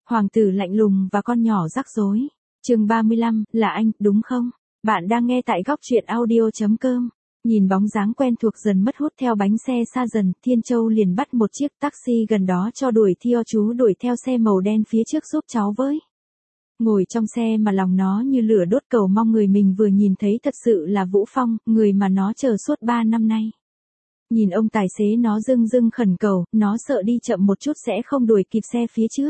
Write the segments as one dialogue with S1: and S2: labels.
S1: Hoàng tử lạnh lùng và con nhỏ rắc rối. Chương 35, là anh, đúng không? Bạn đang nghe tại góc truyện audio.com. Nhìn bóng dáng quen thuộc dần mất hút theo bánh xe xa dần, Thiên Châu liền bắt một chiếc taxi gần đó cho đuổi theo. Chú đuổi theo xe màu đen phía trước giúp cháu với. Ngồi trong xe mà lòng nó như lửa đốt, cầu mong người mình vừa nhìn thấy thật sự là Vũ Phong, người mà nó chờ suốt 3 năm nay. Nhìn ông tài xế nó rưng rưng khẩn cầu, nó sợ đi chậm một chút sẽ không đuổi kịp xe phía trước.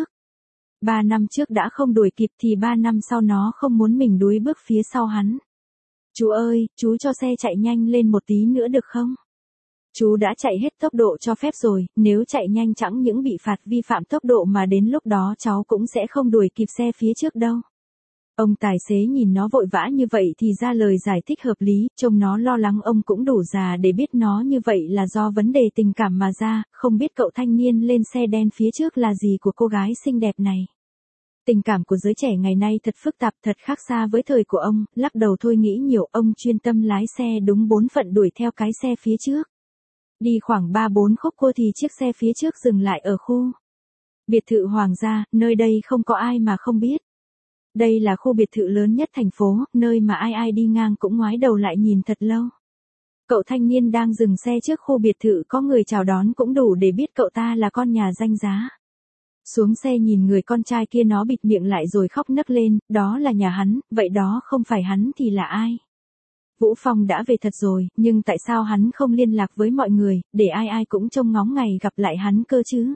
S1: 3 năm trước đã không đuổi kịp thì 3 năm sau nó không muốn mình đuối bước phía sau hắn. Chú ơi, chú cho xe chạy nhanh lên một tí nữa được không? Chú đã chạy hết tốc độ cho phép rồi, nếu chạy nhanh chẳng những bị phạt vi phạm tốc độ mà đến lúc đó cháu cũng sẽ không đuổi kịp xe phía trước đâu. Ông tài xế nhìn nó vội vã như vậy thì ra lời giải thích hợp lý, trông nó lo lắng ông cũng đủ già để biết nó như vậy là do vấn đề tình cảm mà ra, không biết cậu thanh niên lên xe đen phía trước là gì của cô gái xinh đẹp này. Tình cảm của giới trẻ ngày nay thật phức tạp, thật khác xa với thời của ông, lắc đầu thôi nghĩ nhiều, ông chuyên tâm lái xe đúng 4 phận đuổi theo cái xe phía trước. Đi khoảng 3-4 khúc cua thì chiếc xe phía trước dừng lại ở khu biệt thự Hoàng gia, nơi đây không có ai mà không biết. Đây là khu biệt thự lớn nhất thành phố, nơi mà ai đi ngang cũng ngoái đầu lại nhìn thật lâu. Cậu thanh niên đang dừng xe trước khu biệt thự có người chào đón cũng đủ để biết cậu ta là con nhà danh giá. Xuống xe nhìn người con trai kia nó bịt miệng lại rồi khóc nấc lên, đó là nhà hắn, vậy đó không phải hắn thì là ai? Vũ Phong đã về thật rồi, nhưng tại sao hắn không liên lạc với mọi người, để ai cũng trông ngóng ngày gặp lại hắn cơ chứ?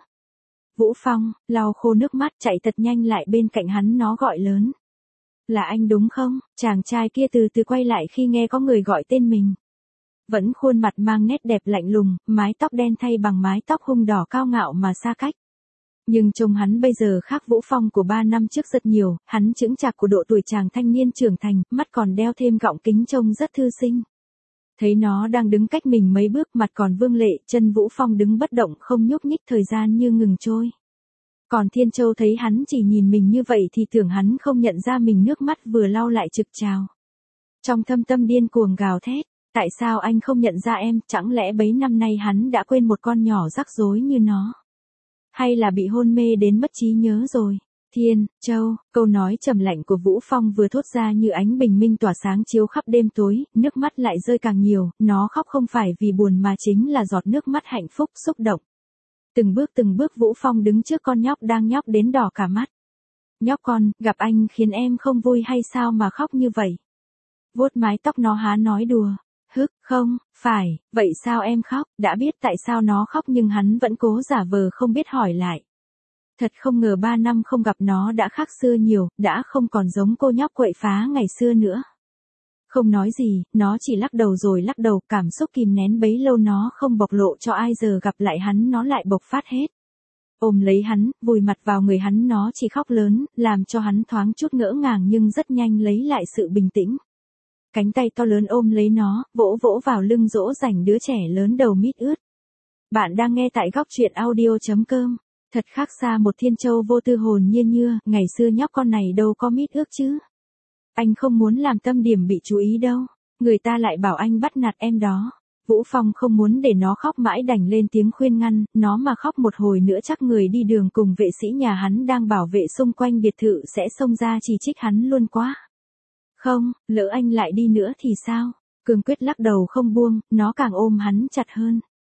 S1: Vũ Phong, lau khô nước mắt chạy thật nhanh lại bên cạnh hắn nó gọi lớn. Là anh đúng không? Chàng trai kia từ từ quay lại khi nghe có người gọi tên mình. Vẫn khuôn mặt mang nét đẹp lạnh lùng, mái tóc đen thay bằng mái tóc hung đỏ cao ngạo mà xa cách. Nhưng trông hắn bây giờ khác Vũ Phong của 3 năm trước rất nhiều, hắn chững chạc của độ tuổi chàng thanh niên trưởng thành, mắt còn đeo thêm gọng kính trông rất thư sinh. Thấy nó đang đứng cách mình mấy bước, mặt còn vương lệ, chân Vũ Phong đứng bất động không nhúc nhích, thời gian như ngừng trôi. Còn Thiên Châu thấy hắn chỉ nhìn mình như vậy thì tưởng hắn không nhận ra mình, nước mắt vừa lau lại trực trào. Trong thâm tâm điên cuồng gào thét, tại sao anh không nhận ra em, chẳng lẽ bấy năm nay hắn đã quên một con nhỏ rắc rối như nó? Hay là bị hôn mê đến mất trí nhớ rồi? Thiên Châu, câu nói trầm lạnh của Vũ Phong vừa thốt ra như ánh bình minh tỏa sáng chiếu khắp đêm tối, nước mắt lại rơi càng nhiều, nó khóc không phải vì buồn mà chính là giọt nước mắt hạnh phúc xúc động. Từng bước Vũ Phong đứng trước con nhóc đang nhóc đến đỏ cả mắt. Nhóc con, gặp anh khiến em không vui hay sao mà khóc như vậy? Vuốt mái tóc nó há nói đùa. Không, phải, vậy sao em khóc? Đã biết tại sao nó khóc nhưng hắn vẫn cố giả vờ không biết hỏi lại. Thật không ngờ 3 năm không gặp nó đã khác xưa nhiều, đã không còn giống cô nhóc quậy phá ngày xưa nữa. Không nói gì, nó chỉ lắc đầu rồi lắc đầu, cảm xúc kìm nén bấy lâu nó không bộc lộ cho ai, giờ gặp lại hắn nó lại bộc phát hết. Ôm lấy hắn, vùi mặt vào người hắn nó chỉ khóc lớn, làm cho hắn thoáng chút ngỡ ngàng nhưng rất nhanh lấy lại sự bình tĩnh. Cánh tay to lớn ôm lấy nó, vỗ vỗ vào lưng dỗ dành đứa trẻ lớn đầu mít ướt. Bạn đang nghe tại góc truyện audio.com. Thật khác xa một Thiên Châu vô tư hồn nhiên như, ngày xưa nhóc con này đâu có mít ướt chứ. Anh không muốn làm tâm điểm bị chú ý đâu, người ta lại bảo anh bắt nạt em đó. Vũ Phong không muốn để nó khóc mãi đành lên tiếng khuyên ngăn, nó mà khóc một hồi nữa chắc người đi đường cùng vệ sĩ nhà hắn đang bảo vệ xung quanh biệt thự sẽ xông ra chỉ trích hắn luôn quá. Không, lỡ anh lại đi nữa thì sao? Cương quyết lắc đầu không buông, nó càng ôm hắn chặt hơn.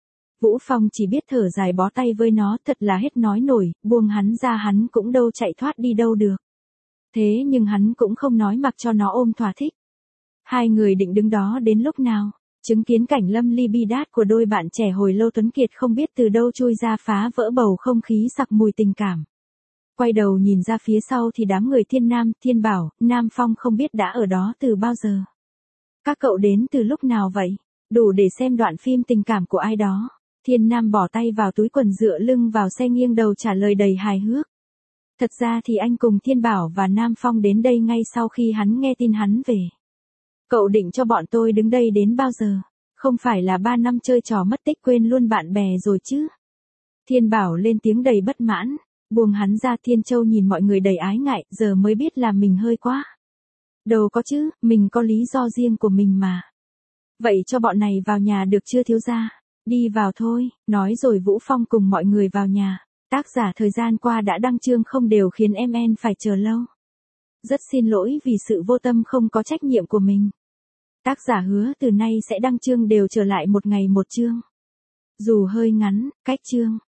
S1: Vũ Phong chỉ biết thở dài bó tay với nó, thật là hết nói nổi, buông hắn ra hắn cũng đâu chạy thoát đi đâu được. Thế nhưng hắn cũng không nói mặc cho nó ôm thỏa thích. Hai người định đứng đó đến lúc nào? Chứng kiến cảnh lâm ly bi đát của đôi bạn trẻ hồi lâu, Tuấn Kiệt không biết từ đâu chui ra phá vỡ bầu không khí sặc mùi tình cảm. Quay đầu nhìn ra phía sau thì đám người Thiên Nam, Thiên Bảo, Nam Phong không biết đã ở đó từ bao giờ. Các cậu đến từ lúc nào vậy? Đủ để xem đoạn phim tình cảm của ai đó. Thiên Nam bỏ tay vào túi quần dựa lưng vào xe nghiêng đầu trả lời đầy hài hước. Thật ra thì anh cùng Thiên Bảo và Nam Phong đến đây ngay sau khi hắn nghe tin hắn về. Cậu định cho bọn tôi đứng đây đến bao giờ? Không phải là 3 năm chơi trò mất tích quên luôn bạn bè rồi chứ? Thiên Bảo lên tiếng đầy bất mãn. Buông hắn ra, Thiên Châu nhìn mọi người đầy ái ngại, giờ mới biết là mình hơi quá. Đâu có chứ, mình có lý do riêng của mình mà. Vậy cho bọn này vào nhà được chưa thiếu gia? Đi vào thôi, nói rồi Vũ Phong cùng mọi người vào nhà. Tác giả thời gian qua đã đăng chương không đều khiến MN phải chờ lâu. Rất xin lỗi vì sự vô tâm không có trách nhiệm của mình. Tác giả hứa từ nay sẽ đăng chương đều trở lại một ngày một chương. Dù hơi ngắn, cách chương